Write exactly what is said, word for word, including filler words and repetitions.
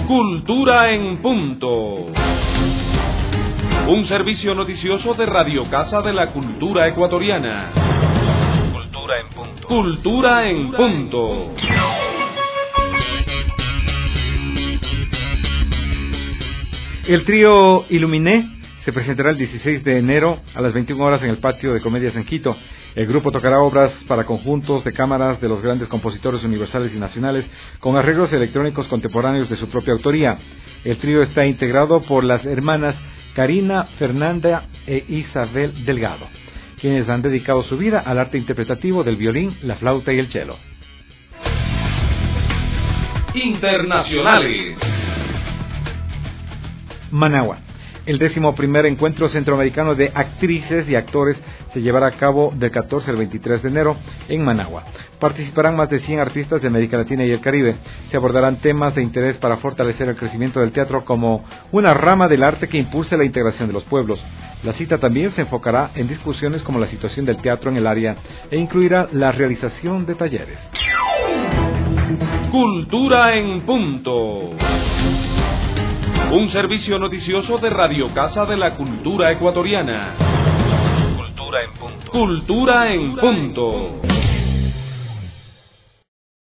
Cultura en punto. Un servicio noticioso de Radio Casa de la Cultura Ecuatoriana. Cultura en punto. Cultura en punto. El trío Iluminé se presentará el dieciséis de enero a las veintiuna horas en el Patio de Comedias en Quito. El grupo tocará obras para conjuntos de cámaras de los grandes compositores universales y nacionales con arreglos electrónicos contemporáneos de su propia autoría. El trío está integrado por las hermanas Karina, Fernanda e Isabel Delgado, quienes han dedicado su vida al arte interpretativo del violín, la flauta y el cello. Internacionales. Managua. El décimo primer encuentro centroamericano de actrices y actores se llevará a cabo del catorce al veintitrés de enero en Managua. Participarán más de cien artistas de América Latina y el Caribe. Se abordarán temas de interés para fortalecer el crecimiento del teatro como una rama del arte que impulse la integración de los pueblos. La cita también se enfocará en discusiones como la situación del teatro en el área e incluirá la realización de talleres. Cultura en punto. Un servicio noticioso de Radio Casa de la Cultura Ecuatoriana. Cultura en punto. Cultura en punto.